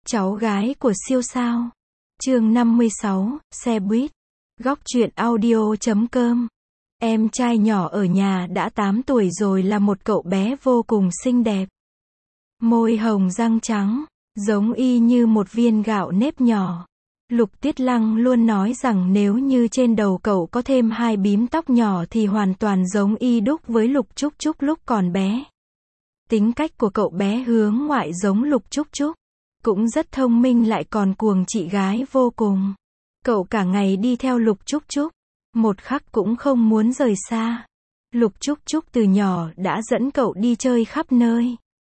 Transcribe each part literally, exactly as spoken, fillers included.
Cháu gái của siêu sao. Chương năm mươi sáu, xe buýt. Góc truyện audio chấm com. Em trai nhỏ ở nhà đã tám tuổi rồi là một cậu bé vô cùng xinh đẹp. Môi hồng răng trắng, giống y như một viên gạo nếp nhỏ. Lục Tiết Lăng luôn nói rằng nếu như trên đầu cậu có thêm hai bím tóc nhỏ thì hoàn toàn giống y đúc với Lục Trúc Trúc lúc còn bé. Tính cách của cậu bé hướng ngoại giống Lục Trúc Trúc. Cũng rất thông minh lại còn cuồng chị gái vô cùng. Cậu cả ngày đi theo Lục Trúc Trúc. Một khắc cũng không muốn rời xa. Lục Trúc Trúc từ nhỏ đã dẫn cậu đi chơi khắp nơi.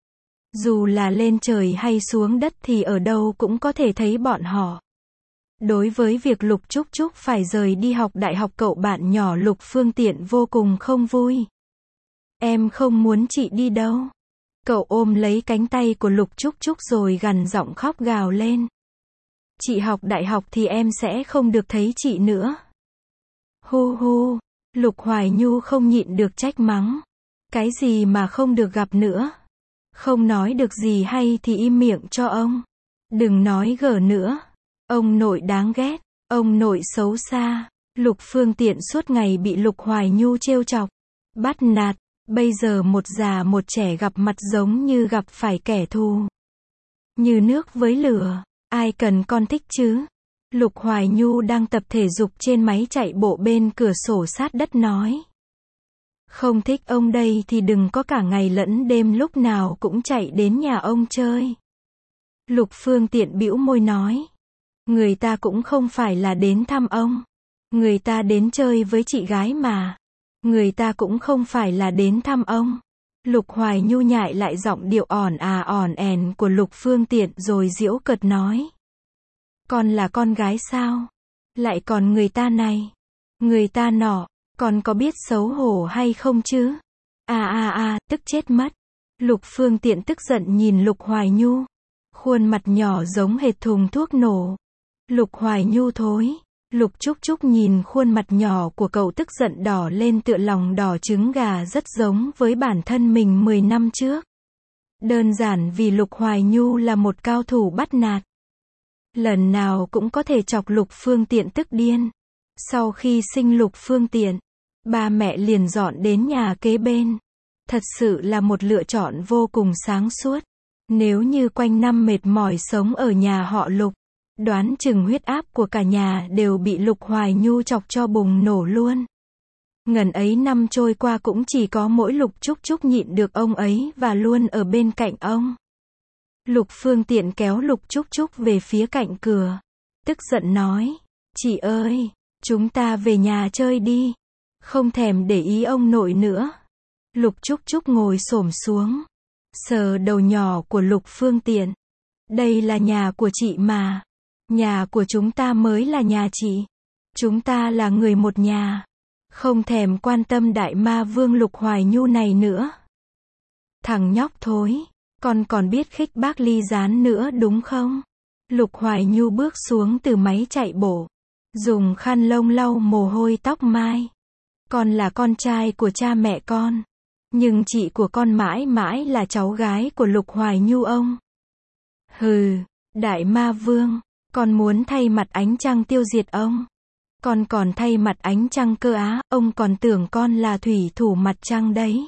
Dù là lên trời hay xuống đất thì ở đâu cũng có thể thấy bọn họ. Đối với việc Lục Trúc Trúc phải rời đi học đại học, cậu bạn nhỏ Lục Phương Tiện vô cùng không vui. Em không muốn chị đi đâu. Cậu ôm lấy cánh tay của Lục Trúc Trúc rồi gằn giọng khóc gào lên. Chị học đại học thì em sẽ không được thấy chị nữa. Hu hu, Lục Hoài Nhu không nhịn được trách mắng. Cái gì mà không được gặp nữa? Không nói được gì hay thì im miệng cho ông. Đừng nói gở nữa. Ông nội đáng ghét, ông nội xấu xa. Lục Phương Tiện suốt ngày bị Lục Hoài Nhu trêu chọc, bắt nạt. Bây giờ một già một trẻ gặp mặt giống như gặp phải kẻ thù. Như nước với lửa, ai cần con thích chứ? Lục Hoài Nhu đang tập thể dục trên máy chạy bộ bên cửa sổ sát đất nói. Không thích ông đây thì đừng có cả ngày lẫn đêm lúc nào cũng chạy đến nhà ông chơi. Lục Phương Tiện bĩu môi nói. Người ta cũng không phải là đến thăm ông. Người ta đến chơi với chị gái mà. Người ta cũng không phải là đến thăm ông. Lục Hoài Nhu nhại lại giọng điệu ỏn à ỏn ẻn của Lục Phương Tiện rồi giễu cợt nói. Con là con gái sao? Lại còn người ta này, người ta nọ, con có biết xấu hổ hay không chứ? À à à, tức chết mất. Lục Phương Tiện tức giận nhìn Lục Hoài Nhu. Khuôn mặt nhỏ giống hệt thùng thuốc nổ. Lục Hoài Nhu thối. Lục Trúc Trúc nhìn khuôn mặt nhỏ của cậu tức giận đỏ lên tựa lòng đỏ trứng gà, rất giống với bản thân mình mười năm trước. Đơn giản vì Lục Hoài Nhu là một cao thủ bắt nạt. Lần nào cũng có thể chọc Lục Phương Tiện tức điên. Sau khi sinh Lục Phương Tiện, ba mẹ liền dọn đến nhà kế bên. Thật sự là một lựa chọn vô cùng sáng suốt. Nếu như quanh năm mệt mỏi sống ở nhà họ Lục, đoán chừng huyết áp của cả nhà đều bị Lục Hoài Nhu chọc cho bùng nổ luôn. Ngần ấy năm trôi qua cũng chỉ có mỗi Lục Trúc Trúc nhịn được ông ấy và luôn ở bên cạnh ông. Lục Phương Tiện kéo Lục Trúc Trúc về phía cạnh cửa. Tức giận nói. Chị ơi, chúng ta về nhà chơi đi. Không thèm để ý ông nội nữa. Lục Trúc Trúc ngồi xổm xuống, sờ đầu nhỏ của Lục Phương Tiện. Đây là nhà của chị mà. Nhà của chúng ta mới là nhà chị. Chúng ta là người một nhà. Không thèm quan tâm đại ma vương Lục Hoài Nhu này nữa. Thằng nhóc thối, con còn biết khích bác Ly Gián nữa đúng không? Lục Hoài Nhu bước xuống từ máy chạy bộ, dùng khăn lông lau mồ hôi tóc mai. Con là con trai của cha mẹ con, nhưng chị của con mãi mãi là cháu gái của Lục Hoài Nhu ông. Hừ, đại ma vương. Con muốn thay mặt ánh trăng tiêu diệt ông. Con còn thay mặt ánh trăng cơ á, ông còn tưởng con là thủy thủ mặt trăng đấy.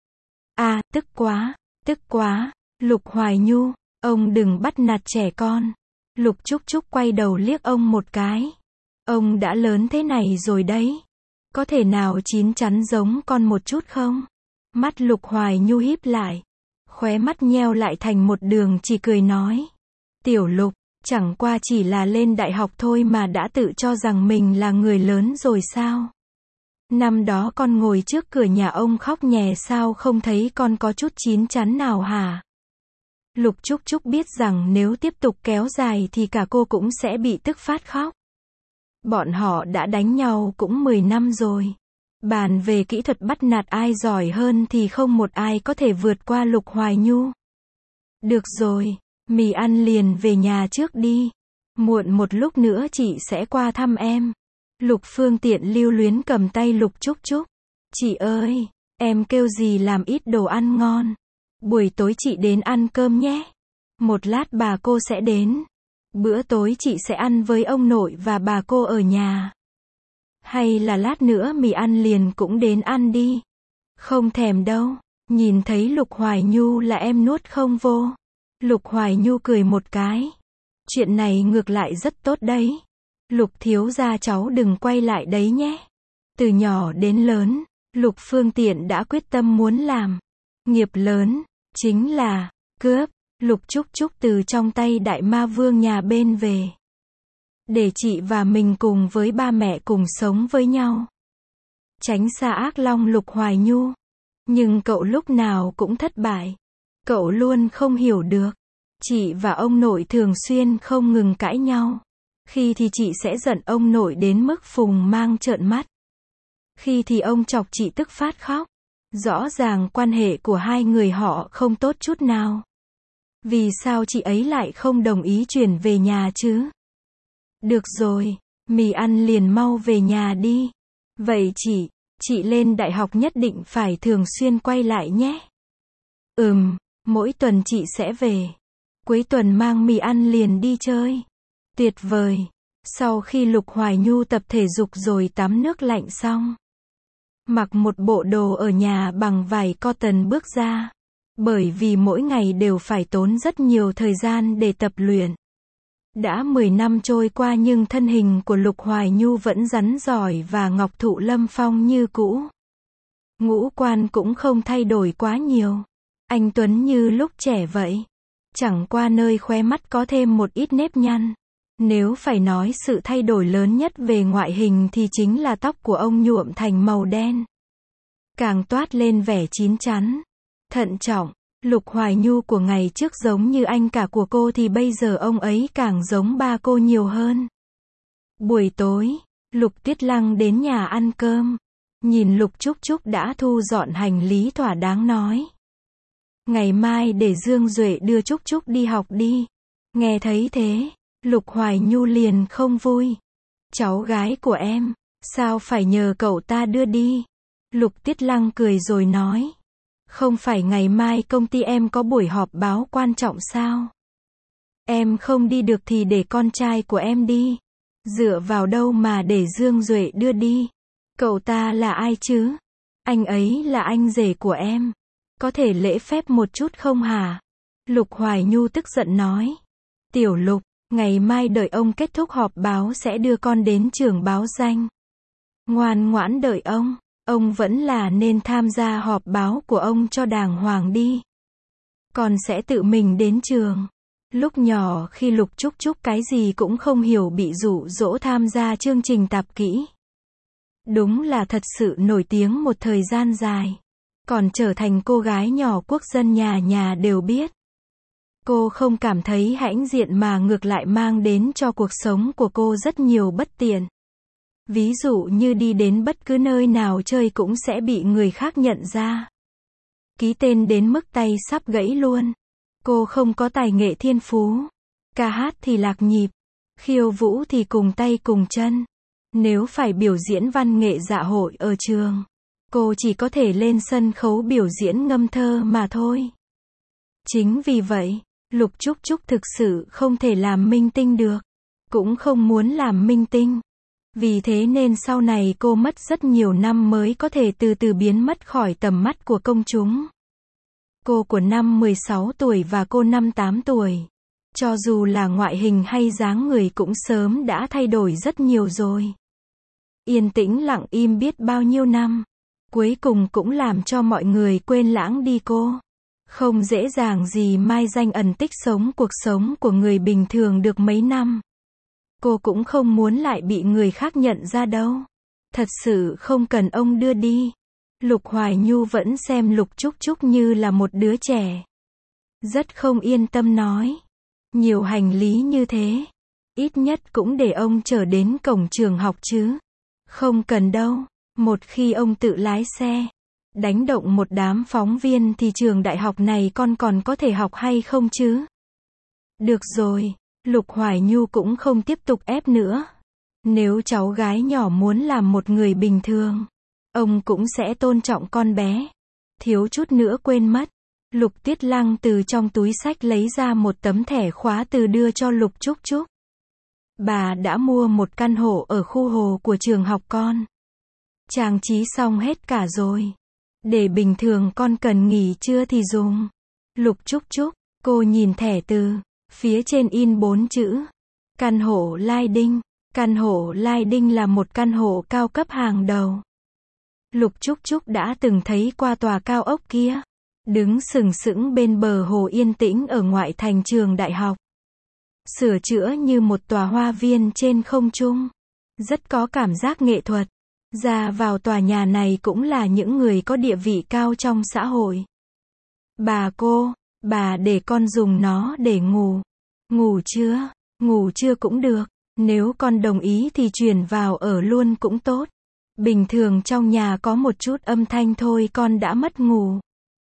À, tức quá, tức quá, Lục Hoài Nhu, ông đừng bắt nạt trẻ con. Lục Trúc Trúc quay đầu liếc ông một cái. Ông đã lớn thế này rồi đấy. Có thể nào chín chắn giống con một chút không? Mắt Lục Hoài Nhu híp lại. Khóe mắt nheo lại thành một đường chỉ cười nói. Tiểu Lục. Chẳng qua chỉ là lên đại học thôi mà đã tự cho rằng mình là người lớn rồi sao? Năm đó con ngồi trước cửa nhà ông khóc nhè sao không thấy con có chút chín chắn nào hả? Lục Trúc Trúc biết rằng nếu tiếp tục kéo dài thì cả cô cũng sẽ bị tức phát khóc. Bọn họ đã đánh nhau cũng mười năm rồi. Bàn về kỹ thuật bắt nạt ai giỏi hơn thì không một ai có thể vượt qua Lục Hoài Nhu. Được rồi. Mì ăn liền về nhà trước đi. Muộn một lúc nữa chị sẽ qua thăm em. Lục Phương Tiện lưu luyến cầm tay Lục Trúc Trúc. Chị ơi, em kêu gì làm ít đồ ăn ngon. Buổi tối chị đến ăn cơm nhé. Một lát bà cô sẽ đến. Bữa tối chị sẽ ăn với ông nội và bà cô ở nhà. Hay là lát nữa mì ăn liền cũng đến ăn đi. Không thèm đâu. Nhìn thấy Lục Hoài Nhu là em nuốt không vô. Lục Hoài Nhu cười một cái. Chuyện này ngược lại rất tốt đấy. Lục thiếu gia cháu đừng quay lại đấy nhé. Từ nhỏ đến lớn, Lục Phương Tiện đã quyết tâm muốn làm nghiệp lớn, chính là cướp Lục Trúc Trúc từ trong tay đại ma vương nhà bên về. Để chị và mình cùng với ba mẹ cùng sống với nhau. Tránh xa ác long Lục Hoài Nhu. Nhưng cậu lúc nào cũng thất bại. Cậu luôn không hiểu được. Chị và ông nội thường xuyên không ngừng cãi nhau. Khi thì chị sẽ giận ông nội đến mức phùng mang trợn mắt. Khi thì ông chọc chị tức phát khóc. Rõ ràng quan hệ của hai người họ không tốt chút nào. Vì sao chị ấy lại không đồng ý chuyển về nhà chứ? Được rồi, mì ăn liền mau về nhà đi. Vậy chị, chị lên đại học nhất định phải thường xuyên quay lại nhé. Ừm, mỗi tuần chị sẽ về. Cuối tuần mang mì ăn liền đi chơi. Tuyệt vời. Sau khi Lục Hoài Nhu tập thể dục rồi tắm nước lạnh xong. Mặc một bộ đồ ở nhà bằng vải cotton bước ra. Bởi vì mỗi ngày đều phải tốn rất nhiều thời gian để tập luyện. Đã mười năm trôi qua nhưng thân hình của Lục Hoài Nhu vẫn rắn giỏi và ngọc thụ lâm phong như cũ. Ngũ quan cũng không thay đổi quá nhiều. Anh Tuấn như lúc trẻ vậy. Chẳng qua nơi khóe mắt có thêm một ít nếp nhăn. Nếu phải nói sự thay đổi lớn nhất về ngoại hình thì chính là tóc của ông nhuộm thành màu đen. Càng toát lên vẻ chín chắn, thận trọng. Lục Hoài Nhu của ngày trước giống như anh cả của cô thì bây giờ ông ấy càng giống ba cô nhiều hơn. Buổi tối, Lục Tuyết Lăng đến nhà ăn cơm. Nhìn Lục Trúc Trúc đã thu dọn hành lý thỏa đáng nói. Ngày mai để Dương Duệ đưa Trúc Trúc đi học đi. Nghe thấy thế, Lục Hoài Nhu liền không vui. Cháu gái của em, sao phải nhờ cậu ta đưa đi? Lục Tuyết Lăng cười rồi nói. Không phải ngày mai công ty em có buổi họp báo quan trọng sao? Em không đi được thì để con trai của em đi. Dựa vào đâu mà để Dương Duệ đưa đi? Cậu ta là ai chứ? Anh ấy là anh rể của em. Có thể lễ phép một chút không hả? Lục Hoài Nhu tức giận nói. Tiểu Lục, ngày mai đợi ông kết thúc họp báo sẽ đưa con đến trường báo danh. Ngoan ngoãn đợi ông. Ông vẫn là nên tham gia họp báo của ông cho đàng hoàng đi. Con sẽ tự mình đến trường. Lúc nhỏ khi Lục Trúc Trúc cái gì cũng không hiểu bị dụ dỗ tham gia chương trình tạp kỹ. Đúng là thật sự nổi tiếng một thời gian dài. Còn trở thành cô gái nhỏ quốc dân nhà nhà đều biết. Cô không cảm thấy hãnh diện mà ngược lại mang đến cho cuộc sống của cô rất nhiều bất tiện. Ví dụ như đi đến bất cứ nơi nào chơi cũng sẽ bị người khác nhận ra. Ký tên đến mức tay sắp gãy luôn. Cô không có tài nghệ thiên phú. Ca hát thì lạc nhịp. Khiêu vũ thì cùng tay cùng chân. Nếu phải biểu diễn văn nghệ dạ hội ở trường, cô chỉ có thể lên sân khấu biểu diễn ngâm thơ mà thôi. Chính vì vậy, Lục Trúc Trúc thực sự không thể làm minh tinh được. Cũng không muốn làm minh tinh. Vì thế nên sau này cô mất rất nhiều năm mới có thể từ từ biến mất khỏi tầm mắt của công chúng. Cô của năm mười sáu tuổi và cô năm tám tuổi. Cho dù là ngoại hình hay dáng người cũng sớm đã thay đổi rất nhiều rồi. Yên tĩnh lặng im biết bao nhiêu năm. Cuối cùng cũng làm cho mọi người quên lãng đi cô. Không dễ dàng gì mai danh ẩn tích sống cuộc sống của người bình thường được mấy năm. Cô cũng không muốn lại bị người khác nhận ra đâu. Thật sự không cần ông đưa đi. Lục Hoài Nhu vẫn xem Lục Trúc Trúc như là một đứa trẻ. Rất không yên tâm nói. Nhiều hành lý như thế. Ít nhất cũng để ông chở đến cổng trường học chứ. Không cần đâu. Một khi ông tự lái xe, đánh động một đám phóng viên thì trường đại học này con còn có thể học hay không chứ? Được rồi. Lục Hoài Nhu cũng không tiếp tục ép nữa. Nếu cháu gái nhỏ muốn làm một người bình thường, ông cũng sẽ tôn trọng con bé. Thiếu chút nữa quên mất. Lục Tiết Lăng từ trong túi xách lấy ra một tấm thẻ khóa từ đưa cho Lục Trúc Trúc. Bà đã mua một căn hộ ở khu hồ của trường học con. Trang trí xong hết cả rồi. Để bình thường con cần nghỉ trưa thì dùng. Lục Trúc Trúc, cô nhìn thẻ từ. Phía trên in bốn chữ. Căn hộ Lai Đinh. Căn hộ Lai Đinh là một căn hộ cao cấp hàng đầu. Lục Trúc Trúc đã từng thấy qua tòa cao ốc kia. Đứng sừng sững bên bờ hồ yên tĩnh ở ngoại thành trường đại học. Sửa chữa như một tòa hoa viên trên không trung. Rất có cảm giác nghệ thuật. Ra vào tòa nhà này cũng là những người có địa vị cao trong xã hội. Bà cô, bà để con dùng nó để ngủ. Ngủ chưa? Ngủ chưa cũng được. Nếu con đồng ý thì chuyển vào ở luôn cũng tốt. Bình thường trong nhà có một chút âm thanh thôi con đã mất ngủ.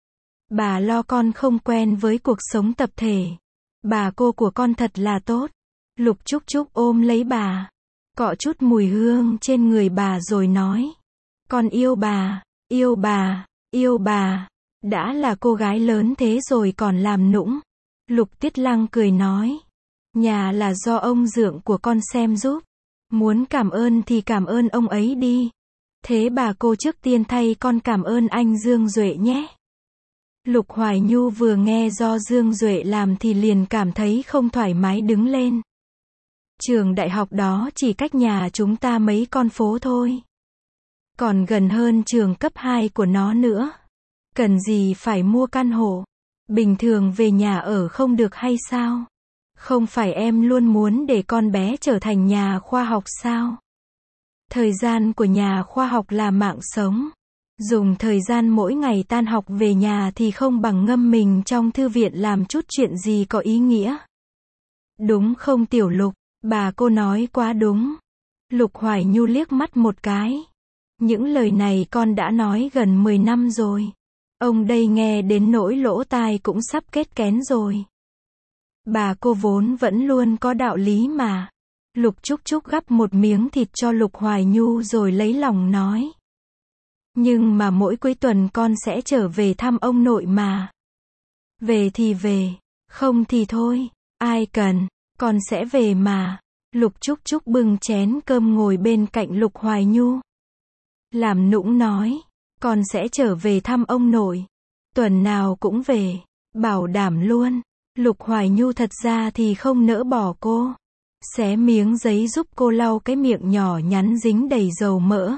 Bà lo con không quen với cuộc sống tập thể. Bà cô của con thật là tốt. Lục Trúc Trúc ôm lấy bà. Cọ chút mùi hương trên người bà rồi nói. Con yêu bà, yêu bà, yêu bà. Đã là cô gái lớn thế rồi còn làm nũng. Lục Tiết Lăng cười nói. Nhà là do ông dượng của con xem giúp. Muốn cảm ơn thì cảm ơn ông ấy đi. Thế bà cô trước tiên thay con cảm ơn anh Dương Duệ nhé. Lục Hoài Nhu vừa nghe do Dương Duệ làm thì liền cảm thấy không thoải mái đứng lên. Trường đại học đó chỉ cách nhà chúng ta mấy con phố thôi. Còn gần hơn trường cấp hai của nó nữa. Cần gì phải mua căn hộ. Bình thường về nhà ở không được hay sao? Không phải em luôn muốn để con bé trở thành nhà khoa học sao? Thời gian của nhà khoa học là mạng sống. Dùng thời gian mỗi ngày tan học về nhà thì không bằng ngâm mình trong thư viện làm chút chuyện gì có ý nghĩa. Đúng không Tiểu Lục? Bà cô nói quá đúng. Lục Hoài Nhu liếc mắt một cái. Những lời này con đã nói gần mười năm rồi. Ông đây nghe đến nỗi lỗ tai cũng sắp kết kén rồi. Bà cô vốn vẫn luôn có đạo lý mà. Lục Trúc Trúc gắp một miếng thịt cho Lục Hoài Nhu rồi lấy lòng nói. Nhưng mà mỗi cuối tuần con sẽ trở về thăm ông nội mà. Về thì về, không thì thôi, ai cần, con sẽ về mà. Lục Trúc Trúc bưng chén cơm ngồi bên cạnh Lục Hoài Nhu. Làm nũng nói, con sẽ trở về thăm ông nội. Tuần nào cũng về, bảo đảm luôn. Lục Hoài Nhu thật ra thì không nỡ bỏ cô. Xé miếng giấy giúp cô lau cái miệng nhỏ nhắn dính đầy dầu mỡ.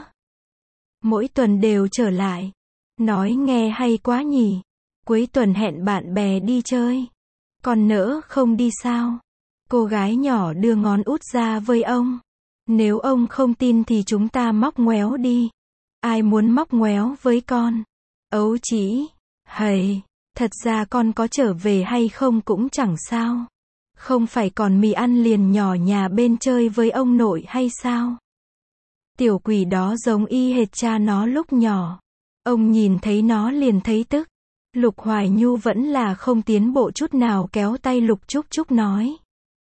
Mỗi tuần đều trở lại. Nói nghe hay quá nhỉ. Cuối tuần hẹn bạn bè đi chơi. Còn nỡ không đi sao? Cô gái nhỏ đưa ngón út ra với ông. Nếu ông không tin thì chúng ta móc ngoéo đi. Ai muốn móc ngoéo với con? Ấu chỉ. Hầy, thật ra con có trở về hay không cũng chẳng sao. Không phải còn mì ăn liền nhỏ nhà bên chơi với ông nội hay sao? Tiểu quỷ đó giống y hệt cha nó lúc nhỏ. Ông nhìn thấy nó liền thấy tức. Lục Hoài Nhu vẫn là không tiến bộ chút nào kéo tay Lục Trúc Trúc nói.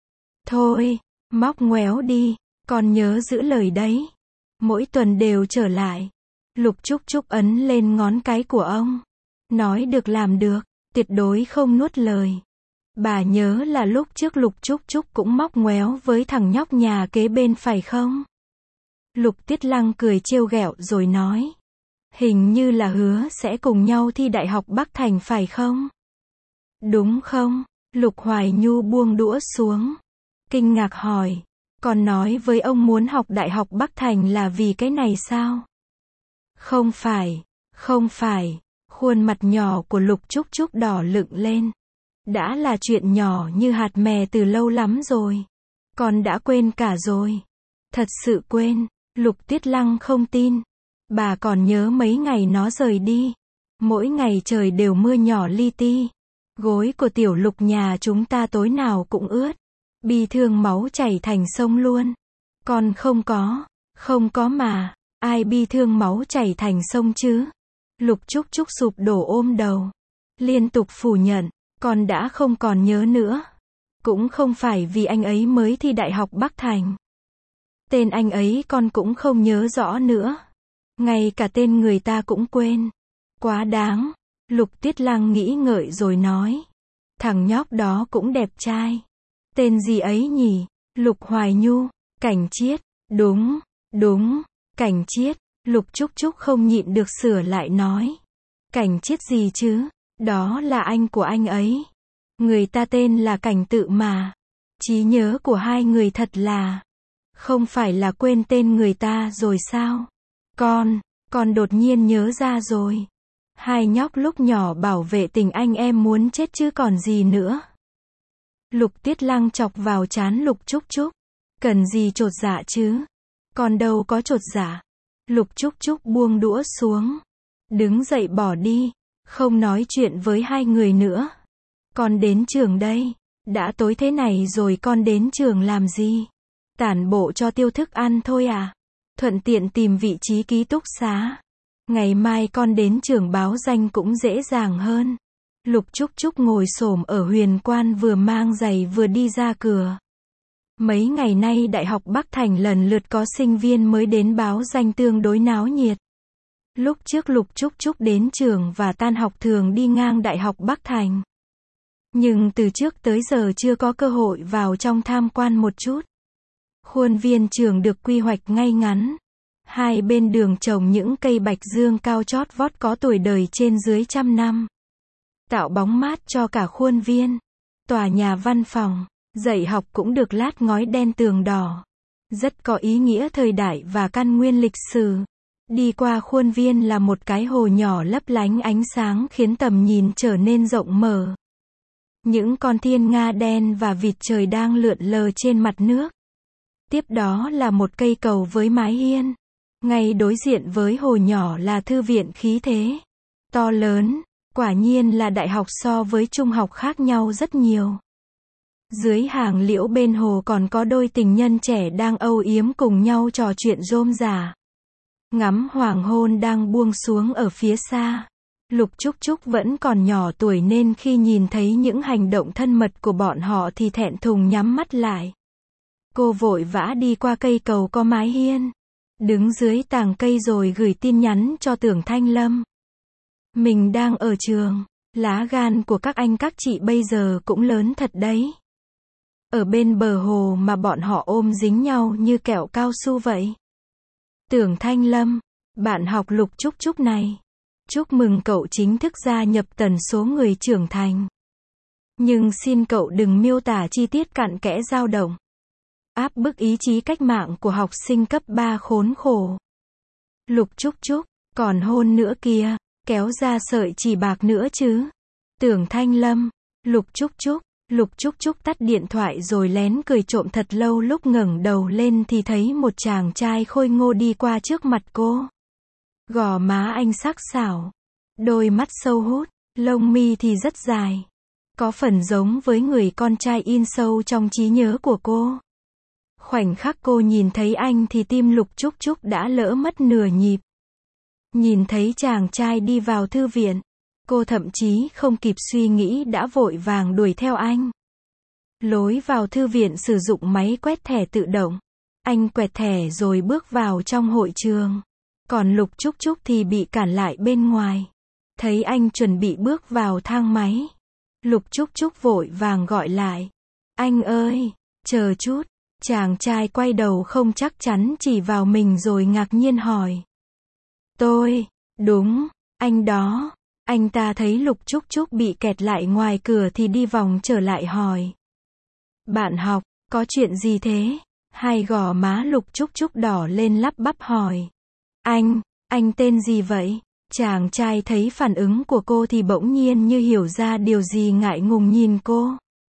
Thôi, móc ngoéo đi, con nhớ giữ lời đấy. Mỗi tuần đều trở lại. Lục Trúc Trúc ấn lên ngón cái của ông. Nói được làm được, tuyệt đối không nuốt lời. Bà nhớ là lúc trước Lục Trúc Trúc cũng móc ngoéo với thằng nhóc nhà kế bên phải không? Lục Tiết Lăng cười trêu ghẹo rồi nói. Hình như là hứa sẽ cùng nhau thi Đại học Bắc Thành phải không? Đúng không? Lục Hoài Nhu buông đũa xuống. Kinh ngạc hỏi. Con nói với ông muốn học Đại học Bắc Thành là vì cái này sao? Không phải, không phải. Khuôn mặt nhỏ của Lục Trúc Trúc đỏ lựng lên. Đã là chuyện nhỏ như hạt mè từ lâu lắm rồi. Con đã quên cả rồi. Thật sự quên. Lục Tiết Lăng không tin. Bà còn nhớ mấy ngày nó rời đi. Mỗi ngày trời đều mưa nhỏ li ti. Gối của Tiểu Lục nhà chúng ta tối nào cũng ướt. Bi thương máu chảy thành sông luôn. Con không có. Không có mà. Ai bi thương máu chảy thành sông chứ? Lục Trúc Trúc sụp đổ ôm đầu. Liên tục phủ nhận. Con đã không còn nhớ nữa. Cũng không phải vì anh ấy mới thi Đại học Bắc Thành. Tên anh ấy con cũng không nhớ rõ nữa. Ngay cả tên người ta cũng quên. Quá đáng. Lục Tuyết Lăng nghĩ ngợi rồi nói. Thằng nhóc đó cũng đẹp trai. Tên gì ấy nhỉ? Lục Hoài Nhu. Cảnh Chiết. Đúng, đúng, Cảnh Chiết. Lục Trúc Trúc không nhịn được sửa lại nói. Cảnh Chiết gì chứ? Đó là anh của anh ấy. Người ta tên là Cảnh Tự mà. Trí nhớ của hai người thật là... Không phải là quên tên người ta rồi sao? Con, con đột nhiên nhớ ra rồi. Hai nhóc lúc nhỏ bảo vệ tình anh em muốn chết chứ còn gì nữa. Lục Tuyết Lăng chọc vào trán Lục Trúc Trúc. Cần gì chột dạ chứ? Con đâu có chột dạ. Lục Trúc Trúc buông đũa xuống. Đứng dậy bỏ đi. Không nói chuyện với hai người nữa. Con đến trường đây. Đã tối thế này rồi con đến trường làm gì? Tản bộ cho tiêu thức ăn thôi à? Thuận tiện tìm vị trí ký túc xá. Ngày mai con đến trường báo danh cũng dễ dàng hơn. Lục Trúc Trúc ngồi xổm ở Huyền Quan vừa mang giày vừa đi ra cửa. Mấy ngày nay Đại học Bắc Thành lần lượt có sinh viên mới đến báo danh tương đối náo nhiệt. Lúc trước Lục Trúc Trúc đến trường và tan học thường đi ngang Đại học Bắc Thành. Nhưng từ trước tới giờ chưa có cơ hội vào trong tham quan một chút. Khuôn viên trường được quy hoạch ngay ngắn. Hai bên đường trồng những cây bạch dương cao chót vót có tuổi đời trên dưới trăm năm. Tạo bóng mát cho cả khuôn viên. Tòa nhà văn phòng, dạy học cũng được lát ngói đen tường đỏ. Rất có ý nghĩa thời đại và căn nguyên lịch sử. Đi qua khuôn viên là một cái hồ nhỏ lấp lánh ánh sáng khiến tầm nhìn trở nên rộng mở. Những con thiên nga đen và vịt trời đang lượn lờ trên mặt nước. Tiếp đó là một cây cầu với mái hiên. Ngay đối diện với hồ nhỏ là thư viện khí thế. To lớn, quả nhiên là đại học so với trung học khác nhau rất nhiều. Dưới hàng liễu bên hồ còn có đôi tình nhân trẻ đang âu yếm cùng nhau trò chuyện rôm rả. Ngắm hoàng hôn đang buông xuống ở phía xa. Lục Trúc Trúc vẫn còn nhỏ tuổi nên khi nhìn thấy những hành động thân mật của bọn họ thì thẹn thùng nhắm mắt lại. Cô vội vã đi qua cây cầu có mái hiên. Đứng dưới tàng cây rồi gửi tin nhắn cho Tưởng Thanh Lâm. Mình đang ở trường. Lá gan của các anh các chị bây giờ cũng lớn thật đấy. Ở bên bờ hồ mà bọn họ ôm dính nhau như kẹo cao su vậy. Tưởng Thanh Lâm, bạn học Lục Trúc Trúc này. Chúc mừng cậu chính thức gia nhập tần số người trưởng thành. Nhưng xin cậu đừng miêu tả chi tiết cặn kẽ dao động. Áp bức ý chí cách mạng của học sinh cấp ba khốn khổ. Lục Trúc Trúc, còn hôn nữa kìa, kéo ra sợi chỉ bạc nữa chứ. Tưởng Thanh Lâm, Lục Trúc Trúc, Lục Trúc Trúc tắt điện thoại rồi lén cười trộm thật lâu, lúc ngẩng đầu lên thì thấy một chàng trai khôi ngô đi qua trước mặt cô. Gò má anh sắc sảo, đôi mắt sâu hút, lông mi thì rất dài. Có phần giống với người con trai in sâu trong trí nhớ của cô. Khoảnh khắc cô nhìn thấy anh thì tim Lục Trúc Trúc đã lỡ mất nửa nhịp. Nhìn thấy chàng trai đi vào thư viện, cô thậm chí không kịp suy nghĩ đã vội vàng đuổi theo anh. Lối vào thư viện sử dụng máy quét thẻ tự động. Anh quẹt thẻ rồi bước vào trong hội trường. Còn Lục Trúc Trúc thì bị cản lại bên ngoài. Thấy anh chuẩn bị bước vào thang máy. Lục Trúc Trúc vội vàng gọi lại. Anh ơi, chờ chút. Chàng trai quay đầu không chắc chắn chỉ vào mình rồi ngạc nhiên hỏi. Tôi, đúng, anh đó. Anh ta thấy Lục Trúc Trúc bị kẹt lại ngoài cửa thì đi vòng trở lại hỏi. Bạn học, có chuyện gì thế? Hai gò má Lục Trúc Trúc đỏ lên lắp bắp hỏi. Anh, anh tên gì vậy? Chàng trai thấy phản ứng của cô thì bỗng nhiên như hiểu ra điều gì, ngại ngùng nhìn cô.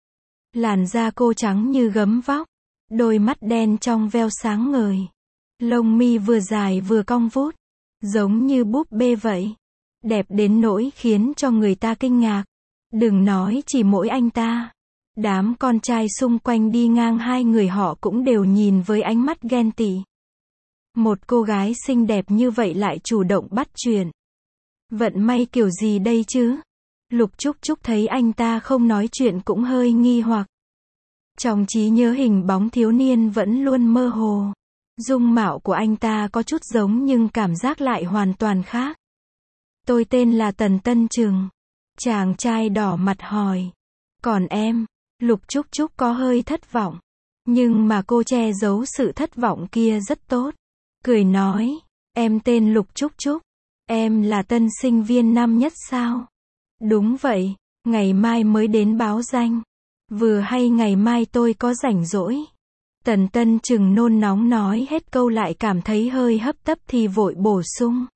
Làn da cô trắng như gấm vóc. Đôi mắt đen trong veo sáng ngời. Lông mi vừa dài vừa cong vút. Giống như búp bê vậy. Đẹp đến nỗi khiến cho người ta kinh ngạc. Đừng nói chỉ mỗi anh ta. Đám con trai xung quanh đi ngang hai người họ cũng đều nhìn với ánh mắt ghen tị. Một cô gái xinh đẹp như vậy lại chủ động bắt chuyện. Vận may kiểu gì đây chứ? Lục Trúc Trúc thấy anh ta không nói chuyện cũng hơi nghi hoặc. Trong trí nhớ hình bóng thiếu niên vẫn luôn mơ hồ. Dung mạo của anh ta có chút giống nhưng cảm giác lại hoàn toàn khác. Tôi tên là Tần Tân Trừng. Chàng trai đỏ mặt hỏi. Còn em? Lục Trúc Trúc có hơi thất vọng. Nhưng mà cô che giấu sự thất vọng kia rất tốt. Cười nói, em tên Lục Trúc Trúc. Em là tân sinh viên năm nhất sao? Đúng vậy, ngày mai mới đến báo danh. Vừa hay ngày mai tôi có rảnh rỗi. Tần Tân Trừng nôn nóng nói hết câu lại cảm thấy hơi hấp tấp thì vội bổ sung.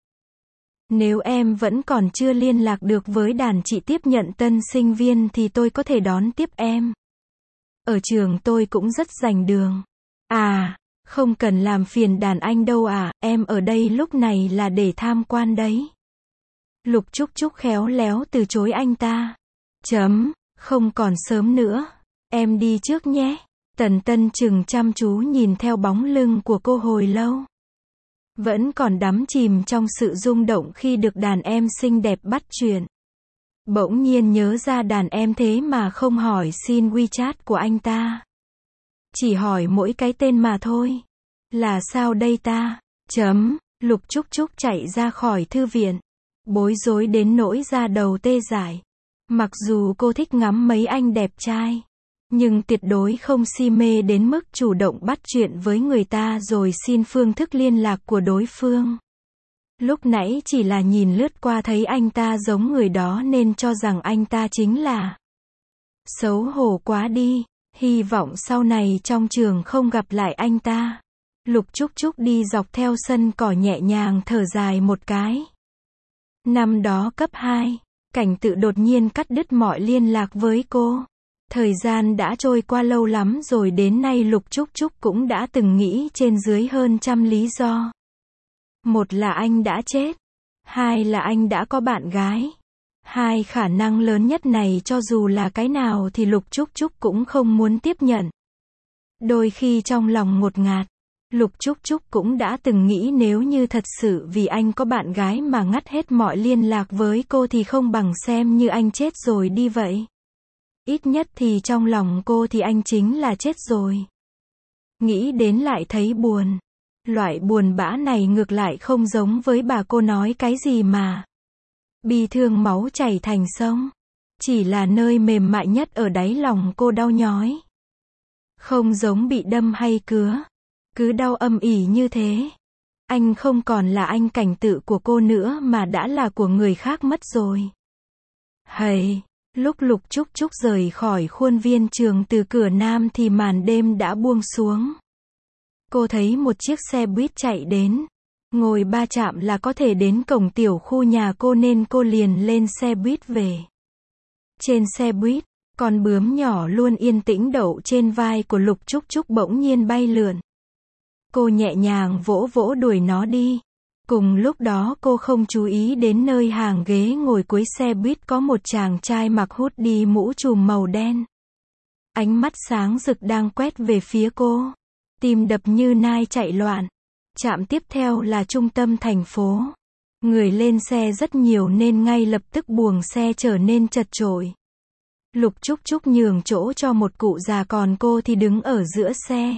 Nếu em vẫn còn chưa liên lạc được với đàn chị tiếp nhận tân sinh viên thì tôi có thể đón tiếp em. Ở trường tôi cũng rất rành đường. À, không cần làm phiền đàn anh đâu à, em ở đây lúc này là để tham quan đấy. Lục Trúc Trúc khéo léo từ chối anh ta. Chấm, không còn sớm nữa. Em đi trước nhé. Tần Tân Trừng chăm chú nhìn theo bóng lưng của cô hồi lâu. Vẫn còn đắm chìm trong sự rung động khi được đàn em xinh đẹp bắt chuyện. Bỗng nhiên nhớ ra đàn em thế mà không hỏi xin WeChat của anh ta. Chỉ hỏi mỗi cái tên mà thôi. Là sao đây ta? Chấm, Lục Trúc Trúc chạy ra khỏi thư viện. Bối rối đến nỗi da đầu tê dại. Mặc dù cô thích ngắm mấy anh đẹp trai. Nhưng tuyệt đối không si mê đến mức chủ động bắt chuyện với người ta rồi xin phương thức liên lạc của đối phương. Lúc nãy chỉ là nhìn lướt qua thấy anh ta giống người đó nên cho rằng anh ta chính là. Xấu hổ quá đi, hy vọng sau này trong trường không gặp lại anh ta. Lục Trúc Trúc đi dọc theo sân cỏ nhẹ nhàng thở dài một cái. Năm đó cấp hai, Cảnh Tự đột nhiên cắt đứt mọi liên lạc với cô. Thời gian đã trôi qua lâu lắm rồi đến nay Lục Trúc Trúc cũng đã từng nghĩ trên dưới hơn trăm lý do. Một là anh đã chết. Hai là anh đã có bạn gái. Hai khả năng lớn nhất này cho dù là cái nào thì Lục Trúc Trúc cũng không muốn tiếp nhận. Đôi khi trong lòng ngột ngạt, Lục Trúc Trúc cũng đã từng nghĩ nếu như thật sự vì anh có bạn gái mà ngắt hết mọi liên lạc với cô thì không bằng xem như anh chết rồi đi vậy. Ít nhất thì trong lòng cô thì anh chính là chết rồi. Nghĩ đến lại thấy buồn. Loại buồn bã này ngược lại không giống với bà cô nói cái gì mà. Bi thương máu chảy thành sông. Chỉ là nơi mềm mại nhất ở đáy lòng cô đau nhói. Không giống bị đâm hay cứa. Cứ đau âm ỉ như thế. Anh không còn là anh Cảnh Tự của cô nữa mà đã là của người khác mất rồi. Hầy, lúc Lục Trúc Trúc rời khỏi khuôn viên trường từ cửa nam thì màn đêm đã buông xuống. Cô thấy một chiếc xe buýt chạy đến. Ngồi ba chạm là có thể đến cổng tiểu khu nhà cô nên cô liền lên xe buýt về. Trên xe buýt, con bướm nhỏ luôn yên tĩnh đậu trên vai của Lục Trúc Trúc bỗng nhiên bay lượn. Cô nhẹ nhàng vỗ vỗ đuổi nó đi. Cùng lúc đó cô không chú ý đến nơi hàng ghế ngồi cuối xe buýt có một chàng trai mặc hoodie mũ trùm màu đen. Ánh mắt sáng rực đang quét về phía cô. Tim đập như nai chạy loạn. Trạm tiếp theo là trung tâm thành phố. Người lên xe rất nhiều nên ngay lập tức buồng xe trở nên chật chội. Lục Trúc Trúc nhường chỗ cho một cụ già còn cô thì đứng ở giữa xe.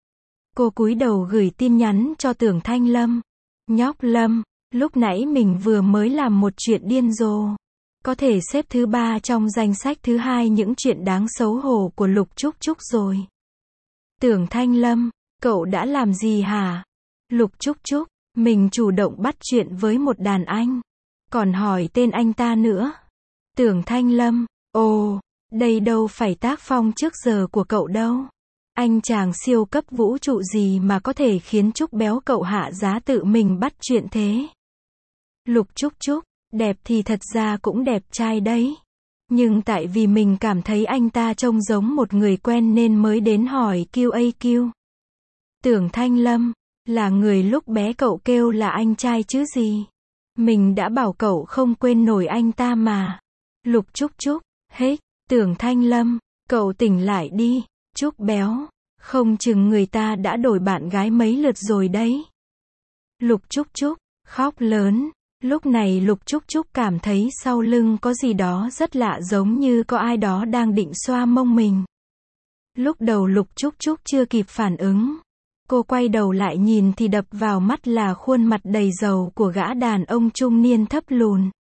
Cô cúi đầu gửi tin nhắn cho Tưởng Thanh Lâm. Nhóc Lâm, lúc nãy mình vừa mới làm một chuyện điên rồ. Có thể xếp thứ ba trong danh sách thứ hai những chuyện đáng xấu hổ của Lục Trúc Trúc rồi. Tưởng Thanh Lâm, cậu đã làm gì hả? Lục Trúc Trúc, mình chủ động bắt chuyện với một đàn anh. Còn hỏi tên anh ta nữa. Tưởng Thanh Lâm, ồ, đây đâu phải tác phong trước giờ của cậu đâu. Anh chàng siêu cấp vũ trụ gì mà có thể khiến Trúc béo cậu hạ giá tự mình bắt chuyện thế? Lục Trúc Trúc, đẹp thì thật ra cũng đẹp trai đấy. Nhưng tại vì mình cảm thấy anh ta trông giống một người quen nên mới đến hỏi Q A Q. Tưởng Thanh Lâm, là người lúc bé cậu kêu là anh trai chứ gì. Mình đã bảo cậu không quên nổi anh ta mà. Lục Trúc Trúc, hết, Tưởng Thanh Lâm, cậu tỉnh lại đi. Trúc béo, không chừng người ta đã đổi bạn gái mấy lượt rồi đấy. Lục Trúc Trúc, khóc lớn. Lúc này Lục Trúc Trúc cảm thấy sau lưng có gì đó rất lạ giống như có ai đó đang định xoa mông mình. Lúc đầu Lục Trúc Trúc chưa kịp phản ứng. Cô quay đầu lại nhìn thì đập vào mắt là khuôn mặt đầy dầu của gã đàn ông trung niên thấp lùn.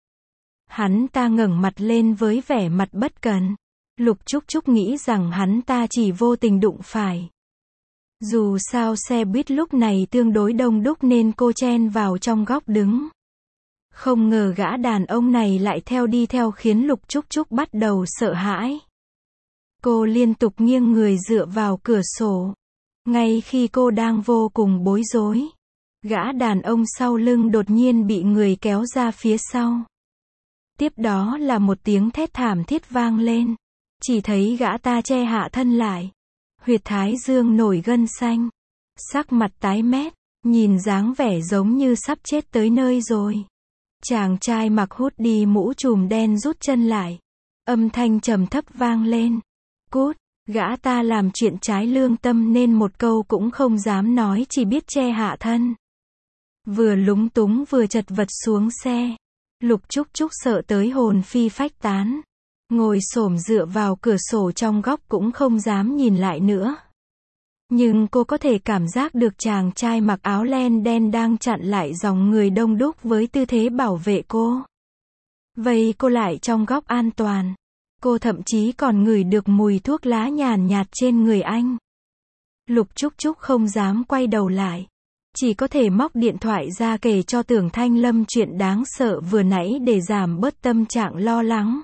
Hắn ta ngẩng mặt lên với vẻ mặt bất cần. Lục Trúc Trúc nghĩ rằng hắn ta chỉ vô tình đụng phải. Dù sao xe buýt lúc này tương đối đông đúc nên cô chen vào trong góc đứng. Không ngờ gã đàn ông này lại theo đi theo khiến Lục Trúc Trúc bắt đầu sợ hãi. Cô liên tục nghiêng người dựa vào cửa sổ. Ngay khi cô đang vô cùng bối rối, gã đàn ông sau lưng đột nhiên bị người kéo ra phía sau. Tiếp đó là một tiếng thét thảm thiết vang lên. Chỉ thấy gã ta che hạ thân lại. Huyệt thái dương nổi gân xanh. Sắc mặt tái mét, nhìn dáng vẻ giống như sắp chết tới nơi rồi. Chàng trai mặc hoodie mũ trùm đen rút chân lại. Âm thanh trầm thấp vang lên. Cút, gã ta làm chuyện trái lương tâm nên một câu cũng không dám nói, chỉ biết che hạ thân. Vừa lúng túng vừa chật vật xuống xe. Lục Trúc Trúc sợ tới hồn phi phách tán. Ngồi xổm dựa vào cửa sổ trong góc cũng không dám nhìn lại nữa. Nhưng cô có thể cảm giác được chàng trai mặc áo len đen đang chặn lại dòng người đông đúc với tư thế bảo vệ cô. Vây cô lại trong góc an toàn. Cô thậm chí còn ngửi được mùi thuốc lá nhàn nhạt trên người anh. Lục Trúc Trúc không dám quay đầu lại. Chỉ có thể móc điện thoại ra kể cho Tưởng Thanh Lâm chuyện đáng sợ vừa nãy để giảm bớt tâm trạng lo lắng.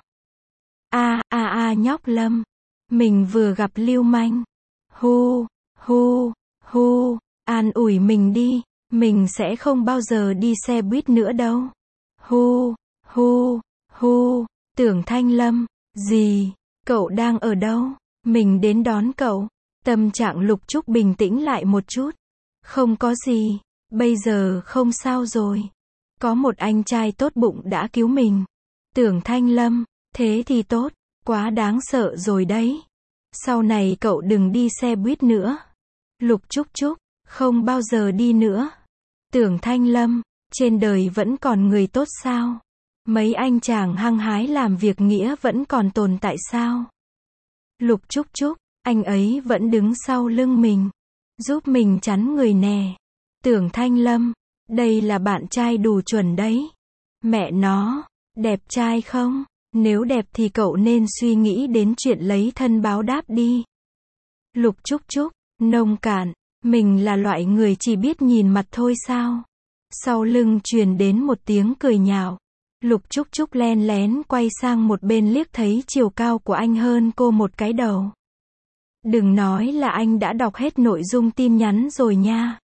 A a a nhóc Lâm. Mình vừa gặp lưu manh. Hu, hu, hu, an ủi mình đi. Mình sẽ không bao giờ đi xe buýt nữa đâu. Hu, hu, hu, Tưởng Thanh Lâm. Gì? Cậu đang ở đâu? Mình đến đón cậu. Tâm trạng Lục Trúc bình tĩnh lại một chút. Không có gì. Bây giờ không sao rồi. Có một anh trai tốt bụng đã cứu mình. Tưởng Thanh Lâm. Thế thì tốt. Quá đáng sợ rồi đấy. Sau này cậu đừng đi xe buýt nữa. Lục Trúc Trúc. Không bao giờ đi nữa. Tưởng Thanh Lâm. Trên đời vẫn còn người tốt sao? Mấy anh chàng hăng hái làm việc nghĩa vẫn còn tồn tại sao? Lục Trúc Trúc. Anh ấy vẫn đứng sau lưng mình. Giúp mình chắn người nè. Tưởng Thanh Lâm. Đây là bạn trai đủ chuẩn đấy. Mẹ nó. Đẹp trai không? Nếu đẹp thì cậu nên suy nghĩ đến chuyện lấy thân báo đáp đi. Lục Trúc Trúc. Nông cạn. Mình là loại người chỉ biết nhìn mặt thôi sao? Sau lưng truyền đến một tiếng cười nhạo. Lục Trúc Trúc len lén quay sang một bên liếc thấy chiều cao của anh hơn cô một cái đầu. Đừng nói là anh đã đọc hết nội dung tin nhắn rồi nha.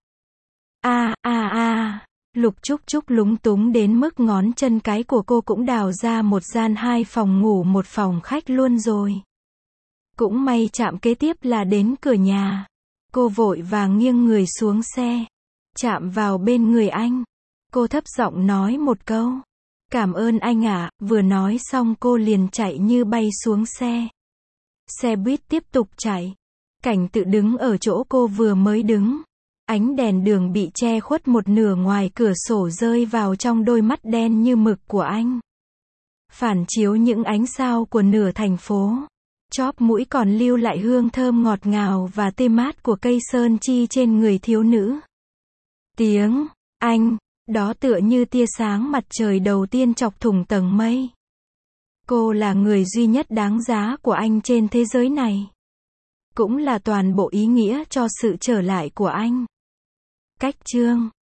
A a a. Lục Trúc Trúc lúng túng đến mức ngón chân cái của cô cũng đào ra một gian hai phòng ngủ một phòng khách luôn rồi. Cũng may chạm kế tiếp là đến cửa nhà. Cô vội vàng nghiêng người xuống xe. Chạm vào bên người anh. Cô thấp giọng nói một câu. Cảm ơn anh ạ. Vừa nói xong cô liền chạy như bay xuống xe. Xe buýt tiếp tục chạy. Cảnh tự đứng ở chỗ cô vừa mới đứng. Ánh đèn đường bị che khuất một nửa ngoài cửa sổ rơi vào trong đôi mắt đen như mực của anh. Phản chiếu những ánh sao của nửa thành phố. Chóp mũi còn lưu lại hương thơm ngọt ngào và tê mát của cây sơn chi trên người thiếu nữ. Tiếng anh đó tựa như tia sáng mặt trời đầu tiên chọc thủng tầng mây. Cô là người duy nhất đáng giá của anh trên thế giới này. Cũng là toàn bộ ý nghĩa cho sự trở lại của anh. Cách chương